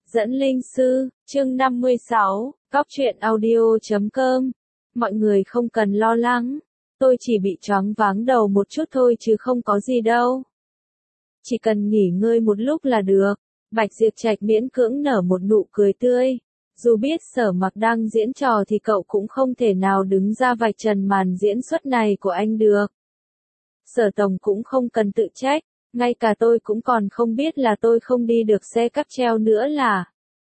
Dẫn linh sư, chương 56, Cóc truyện audio.com. Mọi người không cần lo lắng, tôi chỉ bị choáng váng đầu một chút thôi chứ không có gì đâu. Chỉ cần nghỉ ngơi một lúc là được. Bạch Diệp Trạch miễn cưỡng nở một nụ cười tươi. Dù biết Sở Mặc đang diễn trò thì cậu cũng không thể nào đứng ra vạch trần màn diễn xuất này của anh được. Sở Tổng cũng không cần tự trách, ngay cả tôi cũng còn không biết là tôi không đi được xe cáp treo nữa là.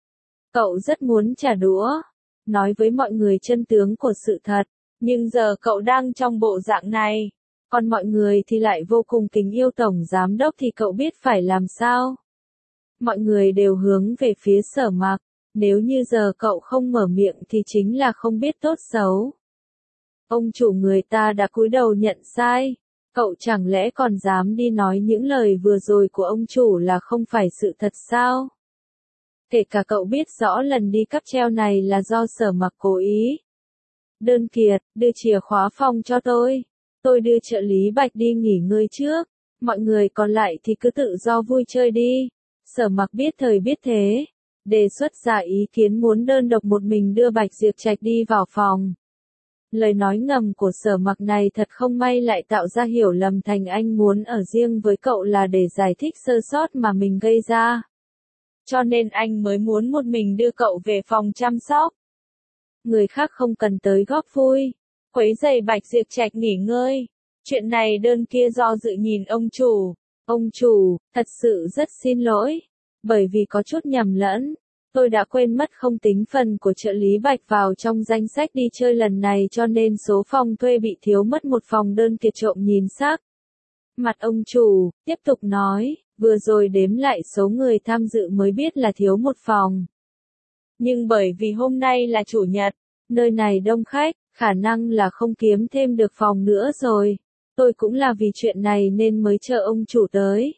Cậu rất muốn trả đũa, nói với mọi người chân tướng của sự thật, nhưng giờ cậu đang trong bộ dạng này, còn mọi người thì lại vô cùng kính yêu Tổng Giám Đốc thì cậu biết phải làm sao? Mọi người đều hướng về phía Sở Mặc, nếu như giờ cậu không mở miệng thì chính là không biết tốt xấu. Ông chủ người ta đã cúi đầu nhận sai, cậu chẳng lẽ còn dám đi nói những lời vừa rồi của ông chủ là không phải sự thật sao? Kể cả cậu biết rõ lần đi cáp treo này là do Sở Mặc cố ý. Đơn Kiệt, đưa chìa khóa phòng cho tôi đưa trợ lý Bạch đi nghỉ ngơi trước, mọi người còn lại thì cứ tự do vui chơi đi. Sở Mặc biết thời biết thế, đề xuất ra ý kiến muốn đơn độc một mình đưa Bạch Diệp Trạch đi vào phòng. Lời nói ngầm của Sở Mặc này thật không may lại tạo ra hiểu lầm thành anh muốn ở riêng với cậu là để giải thích sơ sót mà mình gây ra. Cho nên anh mới muốn một mình đưa cậu về phòng chăm sóc. Người khác không cần tới góp vui, quấy rầy Bạch Diệp Trạch nghỉ ngơi. Chuyện này đơn kia do dự nhìn ông chủ. Ông chủ, thật sự rất xin lỗi, bởi vì có chút nhầm lẫn. Tôi đã quên mất không tính phần của trợ lý Bạch vào trong danh sách đi chơi lần này cho nên số phòng thuê bị thiếu mất một phòng. Đơn Kiệt trộm nhìn sắc mặt ông chủ, tiếp tục nói, vừa rồi đếm lại số người tham dự mới biết là thiếu một phòng. Nhưng bởi vì hôm nay là chủ nhật, nơi này đông khách, khả năng là không kiếm thêm được phòng nữa rồi. Tôi cũng là vì chuyện này nên mới chờ ông chủ tới.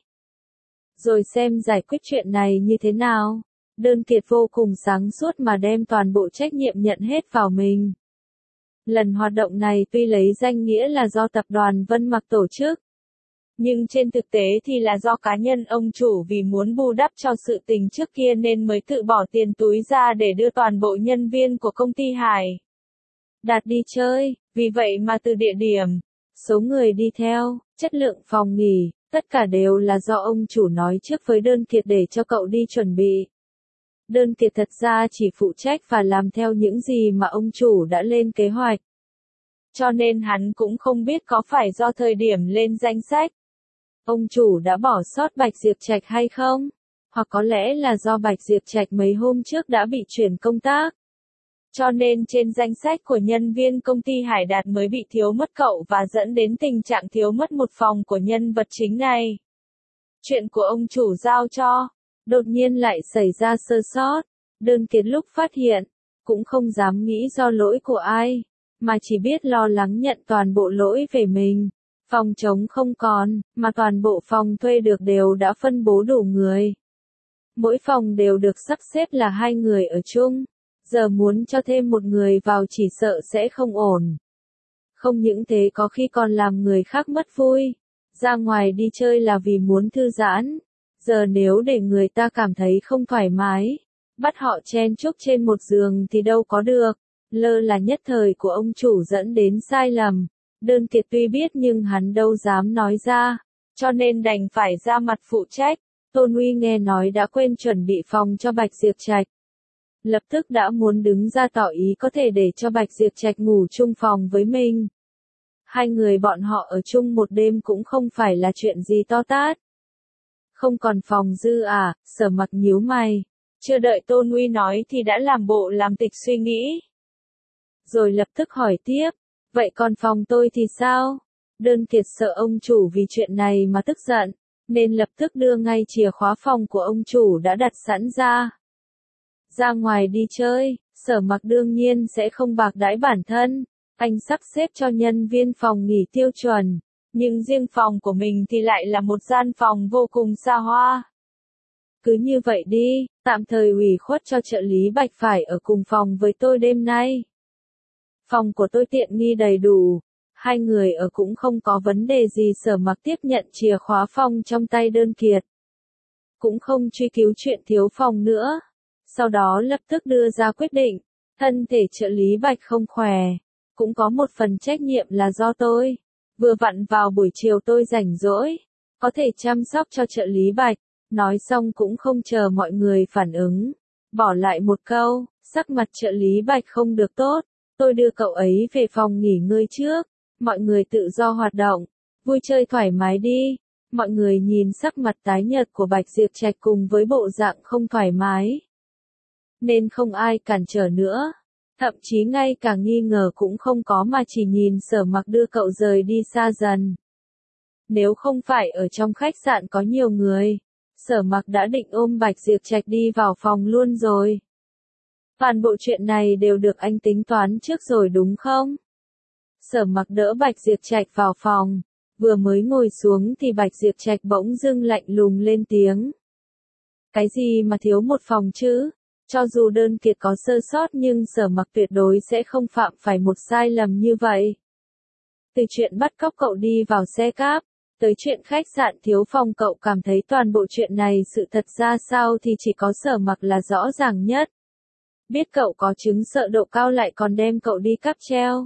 Rồi xem giải quyết chuyện này như thế nào. Đơn Kiệt vô cùng sáng suốt mà đem toàn bộ trách nhiệm nhận hết vào mình. Lần hoạt động này tuy lấy danh nghĩa là do tập đoàn Vân Mặc tổ chức, nhưng trên thực tế thì là do cá nhân ông chủ vì muốn bù đắp cho sự tình trước kia nên mới tự bỏ tiền túi ra để đưa toàn bộ nhân viên của công ty Hải Đạt đi chơi. Vì vậy mà từ địa điểm, số người đi theo, chất lượng phòng nghỉ, tất cả đều là do ông chủ nói trước với Đơn Kiệt để cho cậu đi chuẩn bị. Đơn Kiệt thật ra chỉ phụ trách và làm theo những gì mà ông chủ đã lên kế hoạch. Cho nên hắn cũng không biết có phải do thời điểm lên danh sách, ông chủ đã bỏ sót Bạch Diệp Trạch hay không? Hoặc có lẽ là do Bạch Diệp Trạch mấy hôm trước đã bị chuyển công tác. Cho nên trên danh sách của nhân viên công ty Hải Đạt mới bị thiếu mất cậu và dẫn đến tình trạng thiếu mất một phòng của nhân vật chính này. Chuyện của ông chủ giao cho, đột nhiên lại xảy ra sơ sót. Đơn Kiệt lúc phát hiện, cũng không dám nghĩ do lỗi của ai, mà chỉ biết lo lắng nhận toàn bộ lỗi về mình. Phòng trống không còn, mà toàn bộ phòng thuê được đều đã phân bố đủ người. Mỗi phòng đều được sắp xếp là 2 người ở chung. Giờ muốn cho thêm một người vào chỉ sợ sẽ không ổn. Không những thế có khi còn làm người khác mất vui. Ra ngoài đi chơi là vì muốn thư giãn. Giờ nếu để người ta cảm thấy không thoải mái, bắt họ chen chúc trên một giường thì đâu có được. Lơ là nhất thời của ông chủ dẫn đến sai lầm. Đơn Kiệt tuy biết nhưng hắn đâu dám nói ra, cho nên đành phải ra mặt phụ trách. Tôn Uy nghe nói đã quên chuẩn bị phòng cho Bạch Diệp Trạch, lập tức đã muốn đứng ra tỏ ý có thể để cho Bạch Diệp Trạch ngủ chung phòng với mình. 2 người bọn họ ở chung một đêm cũng không phải là chuyện gì to tát. Không còn phòng dư à? Sở Mặc nhíu mày, chưa đợi Tôn Uy nói thì đã làm bộ làm tịch suy nghĩ. Rồi lập tức hỏi tiếp, vậy còn phòng tôi thì sao? Đơn Kiệt sợ ông chủ vì chuyện này mà tức giận, nên lập tức đưa ngay chìa khóa phòng của ông chủ đã đặt sẵn ra. Ra ngoài đi chơi, Sở Mặc đương nhiên sẽ không bạc đãi bản thân, anh sắp xếp cho nhân viên phòng nghỉ tiêu chuẩn, nhưng riêng phòng của mình thì lại là một gian phòng vô cùng xa hoa. Cứ như vậy đi, tạm thời ủy khuất cho trợ lý Bạch phải ở cùng phòng với tôi đêm nay. Phòng của tôi tiện nghi đầy đủ, 2 người ở cũng không có vấn đề gì. Sở Mặc tiếp nhận chìa khóa phòng trong tay Đơn Kiệt, cũng không truy cứu chuyện thiếu phòng nữa. Sau đó lập tức đưa ra quyết định, thân thể trợ lý Bạch không khỏe, cũng có một phần trách nhiệm là do tôi. Vừa vặn vào buổi chiều tôi rảnh rỗi, có thể chăm sóc cho trợ lý Bạch. Nói xong cũng không chờ mọi người phản ứng, bỏ lại một câu, sắc mặt trợ lý Bạch không được tốt, tôi đưa cậu ấy về phòng nghỉ ngơi trước, mọi người tự do hoạt động, vui chơi thoải mái đi. Mọi người nhìn sắc mặt tái nhợt của Bạch Diệp Trạch cùng với bộ dạng không thoải mái, nên không ai cản trở nữa, thậm chí ngay cả nghi ngờ cũng không có mà chỉ nhìn Sở Mặc đưa cậu rời đi xa dần. Nếu không phải ở trong khách sạn có nhiều người, Sở Mặc đã định ôm Bạch Diệp Trạch đi vào phòng luôn rồi. Toàn bộ chuyện này đều được anh tính toán trước rồi đúng không? Sở Mặc đỡ Bạch Diệp Trạch vào phòng, vừa mới ngồi xuống thì Bạch Diệp Trạch bỗng dưng lạnh lùng lên tiếng. Cái gì mà thiếu một phòng chứ? Cho dù đơn kiệt có sơ sót nhưng Sở Mặc tuyệt đối sẽ không phạm phải một sai lầm như vậy. Từ chuyện bắt cóc cậu đi vào xe cáp, tới chuyện khách sạn thiếu phòng, cậu cảm thấy toàn bộ chuyện này sự thật ra sao thì chỉ có Sở Mặc là rõ ràng nhất. Biết cậu có chứng sợ độ cao lại còn đem cậu đi cáp treo.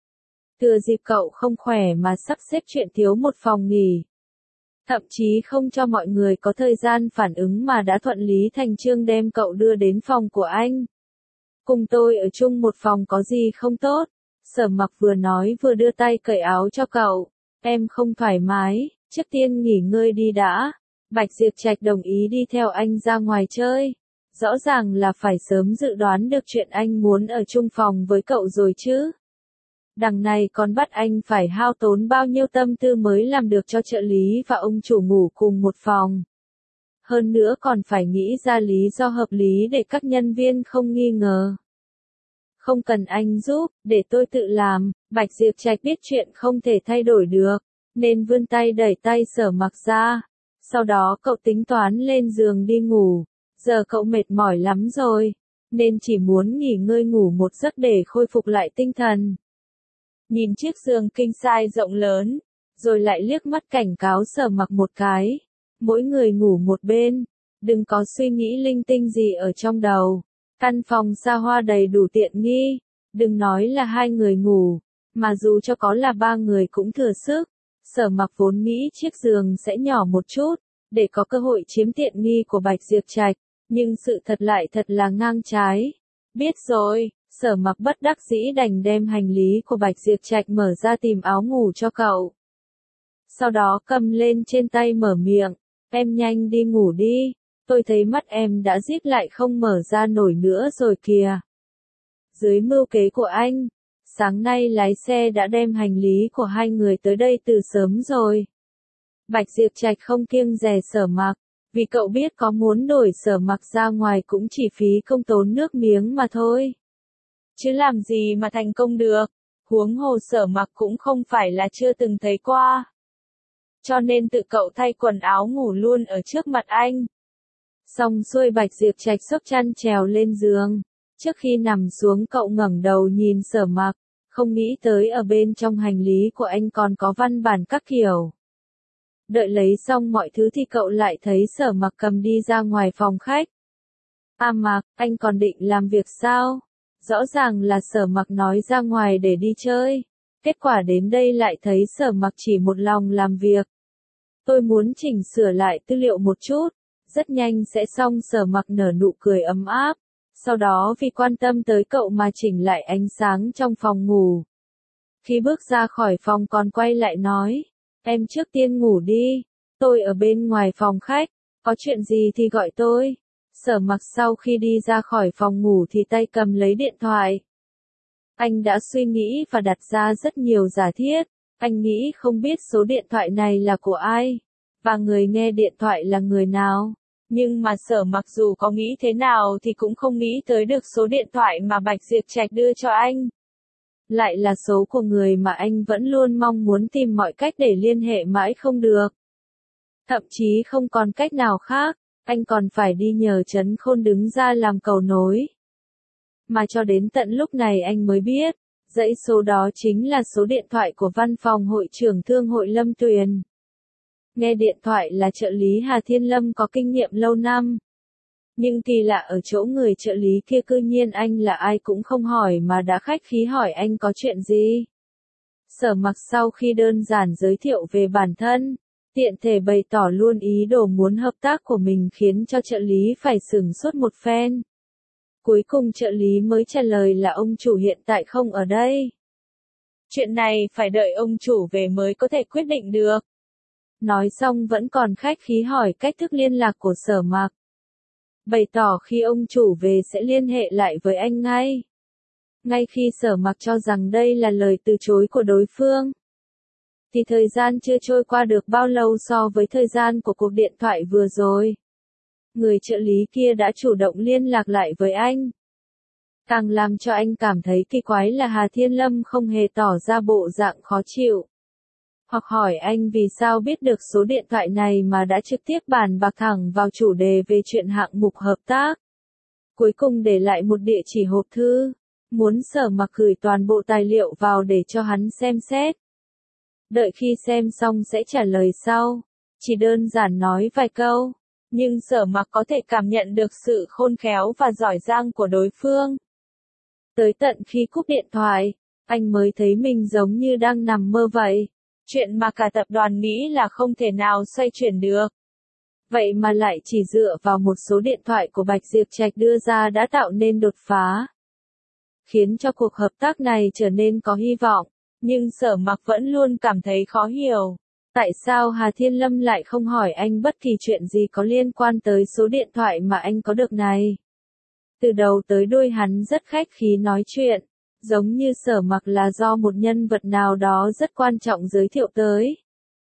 Thừa dịp cậu không khỏe mà sắp xếp chuyện thiếu một phòng nghỉ. Thậm chí không cho mọi người có thời gian phản ứng mà đã thuận lý thành chương đem cậu đưa đến phòng của anh. Cùng tôi ở chung một phòng có gì không tốt? Sở Mặc vừa nói vừa đưa tay cởi áo cho cậu. Em không thoải mái, trước tiên nghỉ ngơi đi đã. Bạch Diệp Trạch đồng ý đi theo anh ra ngoài chơi. Rõ ràng là phải sớm dự đoán được chuyện anh muốn ở chung phòng với cậu rồi chứ. Đằng này còn bắt anh phải hao tốn bao nhiêu tâm tư mới làm được cho trợ lý và ông chủ ngủ cùng một phòng. Hơn nữa còn phải nghĩ ra lý do hợp lý để các nhân viên không nghi ngờ. Không cần anh giúp, để tôi tự làm. Bạch Diệp Trạch biết chuyện không thể thay đổi được, nên vươn tay đẩy tay Sở Mặc ra. Sau đó cậu tính toán lên giường đi ngủ. Giờ cậu mệt mỏi lắm rồi, nên chỉ muốn nghỉ ngơi ngủ một giấc để khôi phục lại tinh thần. Nhìn chiếc giường king size rộng lớn, rồi lại liếc mắt cảnh cáo Sở Mặc một cái. Mỗi người ngủ một bên, đừng có suy nghĩ linh tinh gì ở trong đầu. Căn phòng xa hoa đầy đủ tiện nghi, đừng nói là 2 người ngủ, mà dù cho có là 3 người cũng thừa sức. Sở Mặc vốn nghĩ chiếc giường sẽ nhỏ một chút, để có cơ hội chiếm tiện nghi của Bạch Diệp Trạch, nhưng sự thật lại thật là ngang trái. Biết rồi, Sở Mặc bất đắc dĩ đành đem hành lý của Bạch Diệp Trạch mở ra tìm áo ngủ cho cậu. Sau đó cầm lên trên tay mở miệng, em nhanh đi ngủ đi, tôi thấy mắt em đã díp lại không mở ra nổi nữa rồi kìa. Dưới mưu kế của anh, sáng nay lái xe đã đem hành lý của 2 người tới đây từ sớm rồi. Bạch Diệp Trạch không kiêng dè Sở Mặc, vì cậu biết có muốn đổi Sở Mặc ra ngoài cũng chỉ phí công tốn nước miếng mà thôi. Chứ làm gì mà thành công được, huống hồ Sở Mặc cũng không phải là chưa từng thấy qua. Cho nên tự cậu thay quần áo ngủ luôn ở trước mặt anh. Xong xuôi Bạch Diệp Trạch xốc chăn trèo lên giường. Trước khi nằm xuống cậu ngẩng đầu nhìn Sở Mặc, không nghĩ tới ở bên trong hành lý của anh còn có văn bản các kiểu. Đợi lấy xong mọi thứ thì cậu lại thấy Sở Mặc cầm đi ra ngoài phòng khách. À Mặc, anh còn định làm việc sao? Rõ ràng là Sở Mặc nói ra ngoài để đi chơi. Kết quả đến đây lại thấy Sở Mặc chỉ một lòng làm việc. Tôi muốn chỉnh sửa lại tư liệu một chút, rất nhanh sẽ xong. Sở Mặc nở nụ cười ấm áp. Sau đó vì quan tâm tới cậu mà chỉnh lại ánh sáng trong phòng ngủ. Khi bước ra khỏi phòng còn quay lại nói, em trước tiên ngủ đi, tôi ở bên ngoài phòng khách, có chuyện gì thì gọi tôi. Sở Mặc sau khi đi ra khỏi phòng ngủ thì tay cầm lấy điện thoại. Anh đã suy nghĩ và đặt ra rất nhiều giả thiết, anh nghĩ không biết số điện thoại này là của ai, và người nghe điện thoại là người nào. Nhưng mà Sở Mặc dù có nghĩ thế nào thì cũng không nghĩ tới được số điện thoại mà Bạch Diệp Trạch đưa cho anh. Lại là số của người mà anh vẫn luôn mong muốn tìm mọi cách để liên hệ mãi không được. Thậm chí không còn cách nào khác, anh còn phải đi nhờ Trấn Khôn đứng ra làm cầu nối. Mà cho đến tận lúc này anh mới biết, dãy số đó chính là số điện thoại của văn phòng hội trưởng Thương hội Lâm Tuyền. Nghe điện thoại là trợ lý Hà Thiên Lâm có kinh nghiệm lâu năm. Nhưng kỳ lạ ở chỗ người trợ lý kia cư nhiên anh là ai cũng không hỏi mà đã khách khí hỏi anh có chuyện gì. Sở Mặc sau khi đơn giản giới thiệu về bản thân, tiện thể bày tỏ luôn ý đồ muốn hợp tác của mình khiến cho trợ lý phải sửng sốt một phen. Cuối cùng trợ lý mới trả lời là ông chủ hiện tại không ở đây. Chuyện này phải đợi ông chủ về mới có thể quyết định được. Nói xong vẫn còn khách khí hỏi cách thức liên lạc của Sở Mặc. Bày tỏ khi ông chủ về sẽ liên hệ lại với anh ngay. Ngay khi Sở Mặc cho rằng đây là lời từ chối của đối phương, thì thời gian chưa trôi qua được bao lâu so với thời gian của cuộc điện thoại vừa rồi. Người trợ lý kia đã chủ động liên lạc lại với anh. Càng làm cho anh cảm thấy kỳ quái là Hà Thiên Lâm không hề tỏ ra bộ dạng khó chịu. Hoặc hỏi anh vì sao biết được số điện thoại này mà đã trực tiếp bàn bạc thẳng vào chủ đề về chuyện hạng mục hợp tác. Cuối cùng để lại một địa chỉ hộp thư, muốn Sở Mặc gửi toàn bộ tài liệu vào để cho hắn xem xét. Đợi khi xem xong sẽ trả lời sau, chỉ đơn giản nói vài câu, nhưng Sở Mặc có thể cảm nhận được sự khôn khéo và giỏi giang của đối phương. Tới tận khi cúp điện thoại, anh mới thấy mình giống như đang nằm mơ vậy. Chuyện mà cả tập đoàn nghĩ là không thể nào xoay chuyển được. Vậy mà lại chỉ dựa vào một số điện thoại của Bạch Diệp Trạch đưa ra đã tạo nên đột phá, khiến cho cuộc hợp tác này trở nên có hy vọng. Nhưng Sở Mặc vẫn luôn cảm thấy khó hiểu. Tại sao Hà Thiên Lâm lại không hỏi anh bất kỳ chuyện gì có liên quan tới số điện thoại mà anh có được này? Từ đầu tới đuôi hắn rất khách khí nói chuyện, giống như Sở Mặc là do một nhân vật nào đó rất quan trọng giới thiệu tới.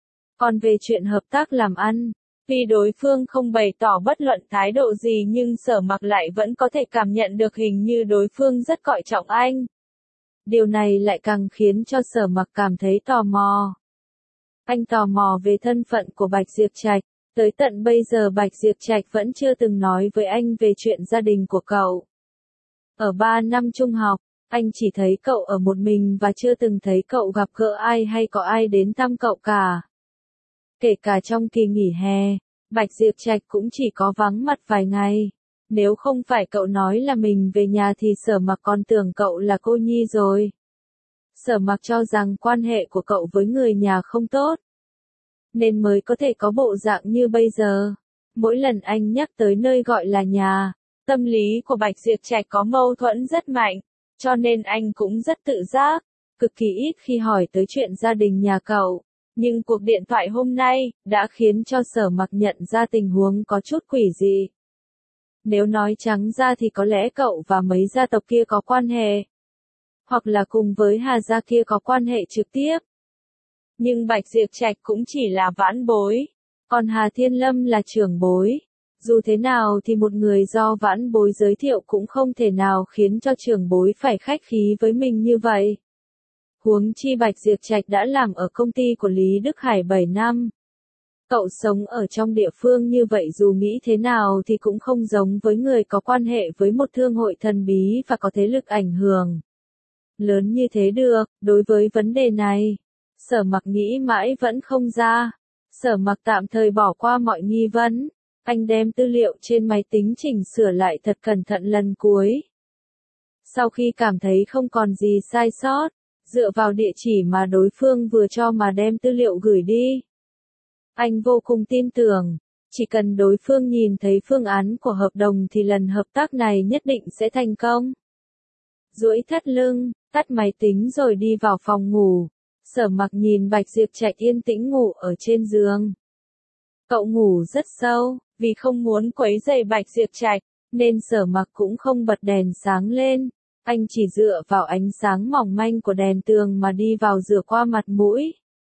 Còn về chuyện hợp tác làm ăn, vì đối phương không bày tỏ bất luận thái độ gì nhưng Sở Mặc lại vẫn có thể cảm nhận được hình như đối phương rất coi trọng anh. Điều này lại càng khiến cho Sở Mặc cảm thấy tò mò. Anh tò mò về thân phận của Bạch Diệp Trạch, tới tận bây giờ Bạch Diệp Trạch vẫn chưa từng nói với anh về chuyện gia đình của cậu. Ở 3 năm trung học, anh chỉ thấy cậu ở một mình và chưa từng thấy cậu gặp gỡ ai hay có ai đến thăm cậu cả. Kể cả trong kỳ nghỉ hè, Bạch Diệp Trạch cũng chỉ có vắng mặt vài ngày. Nếu không phải cậu nói là mình về nhà thì Sở Mặc còn tưởng cậu là cô nhi rồi. Sở Mặc cho rằng quan hệ của cậu với người nhà không tốt, nên mới có thể có bộ dạng như bây giờ. Mỗi lần anh nhắc tới nơi gọi là nhà, tâm lý của Bạch Diệp Trạch có mâu thuẫn rất mạnh, cho nên anh cũng rất tự giác, cực kỳ ít khi hỏi tới chuyện gia đình nhà cậu. Nhưng cuộc điện thoại hôm nay đã khiến cho Sở Mặc nhận ra tình huống có chút quỷ dị. Nếu nói trắng ra thì có lẽ cậu và mấy gia tộc kia có quan hệ, hoặc là cùng với Hà gia kia có quan hệ trực tiếp. Nhưng Bạch Diệp Trạch cũng chỉ là vãn bối, còn Hà Thiên Lâm là trưởng bối. Dù thế nào thì một người do vãn bối giới thiệu cũng không thể nào khiến cho trưởng bối phải khách khí với mình như vậy. Huống chi Bạch Diệp Trạch đã làm ở công ty của Lý Đức Hải 7 năm. Cậu sống ở trong địa phương như vậy dù nghĩ thế nào thì cũng không giống với người có quan hệ với một thương hội thần bí và có thế lực ảnh hưởng lớn như thế được. Đối với vấn đề này, Sở Mặc nghĩ mãi vẫn không ra. Sở Mặc tạm thời bỏ qua mọi nghi vấn. Anh đem tư liệu trên máy tính chỉnh sửa lại thật cẩn thận lần cuối. Sau khi cảm thấy không còn gì sai sót, dựa vào địa chỉ mà đối phương vừa cho mà đem tư liệu gửi đi. Anh vô cùng tin tưởng, chỉ cần đối phương nhìn thấy phương án của hợp đồng thì lần hợp tác này nhất định sẽ thành công. Duỗi thắt lưng, tắt máy tính rồi đi vào phòng ngủ. Sở Mặc nhìn Bạch Diệp Trạch yên tĩnh ngủ ở trên giường. Cậu ngủ rất sâu, vì không muốn quấy rầy Bạch Diệp Trạch, nên Sở Mặc cũng không bật đèn sáng lên. Anh chỉ dựa vào ánh sáng mỏng manh của đèn tường mà đi vào rửa qua mặt mũi.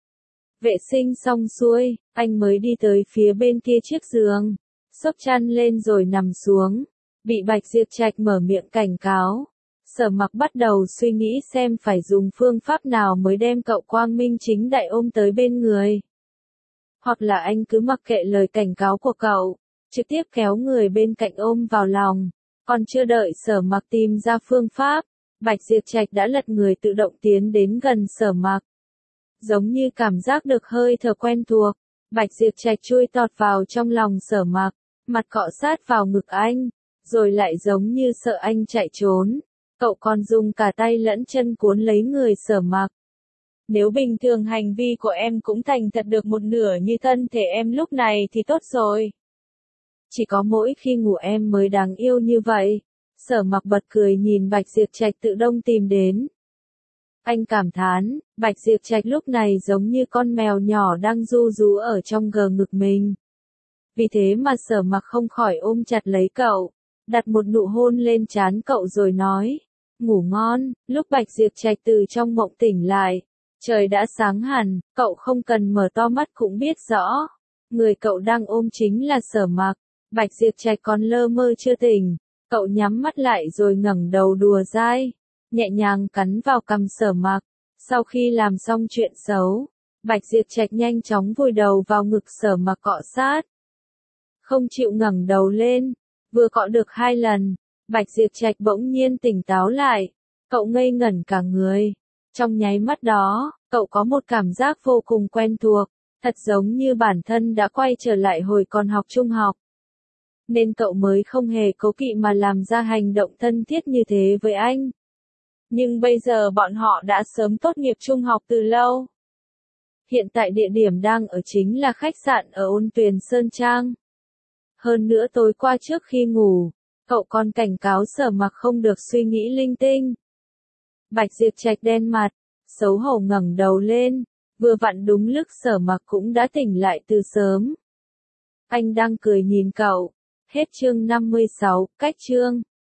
Vệ sinh xong xuôi, anh mới đi tới phía bên kia chiếc giường, xốc chăn lên rồi nằm xuống. Bị Bạch Diệp Trạch mở miệng cảnh cáo. Sở Mặc bắt đầu suy nghĩ xem phải dùng phương pháp nào mới đem cậu quang minh chính đại ôm tới bên người. Hoặc là anh cứ mặc kệ lời cảnh cáo của cậu, trực tiếp kéo người bên cạnh ôm vào lòng. Còn chưa đợi Sở Mặc tìm ra phương pháp, Bạch Diệp Trạch đã lật người tự động tiến đến gần Sở Mặc. Giống như cảm giác được hơi thở quen thuộc, Bạch Diệp Trạch chui tọt vào trong lòng Sở Mặc, mặt cọ sát vào ngực anh, rồi lại giống như sợ anh chạy trốn. Cậu còn dùng cả tay lẫn chân cuốn lấy người Sở Mặc. Nếu bình thường hành vi của em cũng thành thật được một nửa như thân thể em lúc này thì tốt rồi. Chỉ có mỗi khi ngủ em mới đáng yêu như vậy. Sở Mặc bật cười nhìn Bạch Diệp Trạch tự động tìm đến. Anh cảm thán, Bạch Diệp Trạch lúc này giống như con mèo nhỏ đang ru rú ở trong gờ ngực mình. Vì thế mà Sở Mặc không khỏi ôm chặt lấy cậu, đặt một nụ hôn lên trán cậu rồi nói, ngủ ngon. Lúc Bạch Diệp Trạch từ trong mộng tỉnh lại, trời đã sáng hẳn, cậu không cần mở to mắt cũng biết rõ. Người cậu đang ôm chính là Sở Mặc. Bạch Diệp Trạch còn lơ mơ chưa tỉnh, cậu nhắm mắt lại rồi ngẩng đầu đùa dai, nhẹ nhàng cắn vào cằm Sở Mặc. Sau khi làm xong chuyện xấu, Bạch Diệp Trạch nhanh chóng vùi đầu vào ngực Sở Mặc cọ sát. Không chịu ngẩng đầu lên, vừa cọ được 2 lần, Bạch Diệp Trạch bỗng nhiên tỉnh táo lại, cậu ngây ngẩn cả người. Trong nháy mắt đó, cậu có một cảm giác vô cùng quen thuộc, thật giống như bản thân đã quay trở lại hồi còn học trung học. Nên cậu mới không hề cố kỵ mà làm ra hành động thân thiết như thế với anh. Nhưng bây giờ bọn họ đã sớm tốt nghiệp trung học từ lâu. Hiện tại địa điểm đang ở chính là khách sạn ở Ôn Tuyền Sơn Trang. Hơn nữa tối qua trước khi ngủ, cậu còn cảnh cáo Sở Mặc không được suy nghĩ linh tinh. Bạch Diệp Trạch đen mặt, xấu hổ ngẩng đầu lên, vừa vặn đúng lúc Sở Mặc cũng đã tỉnh lại từ sớm. Anh đang cười nhìn cậu. Hết chương 56, cách chương.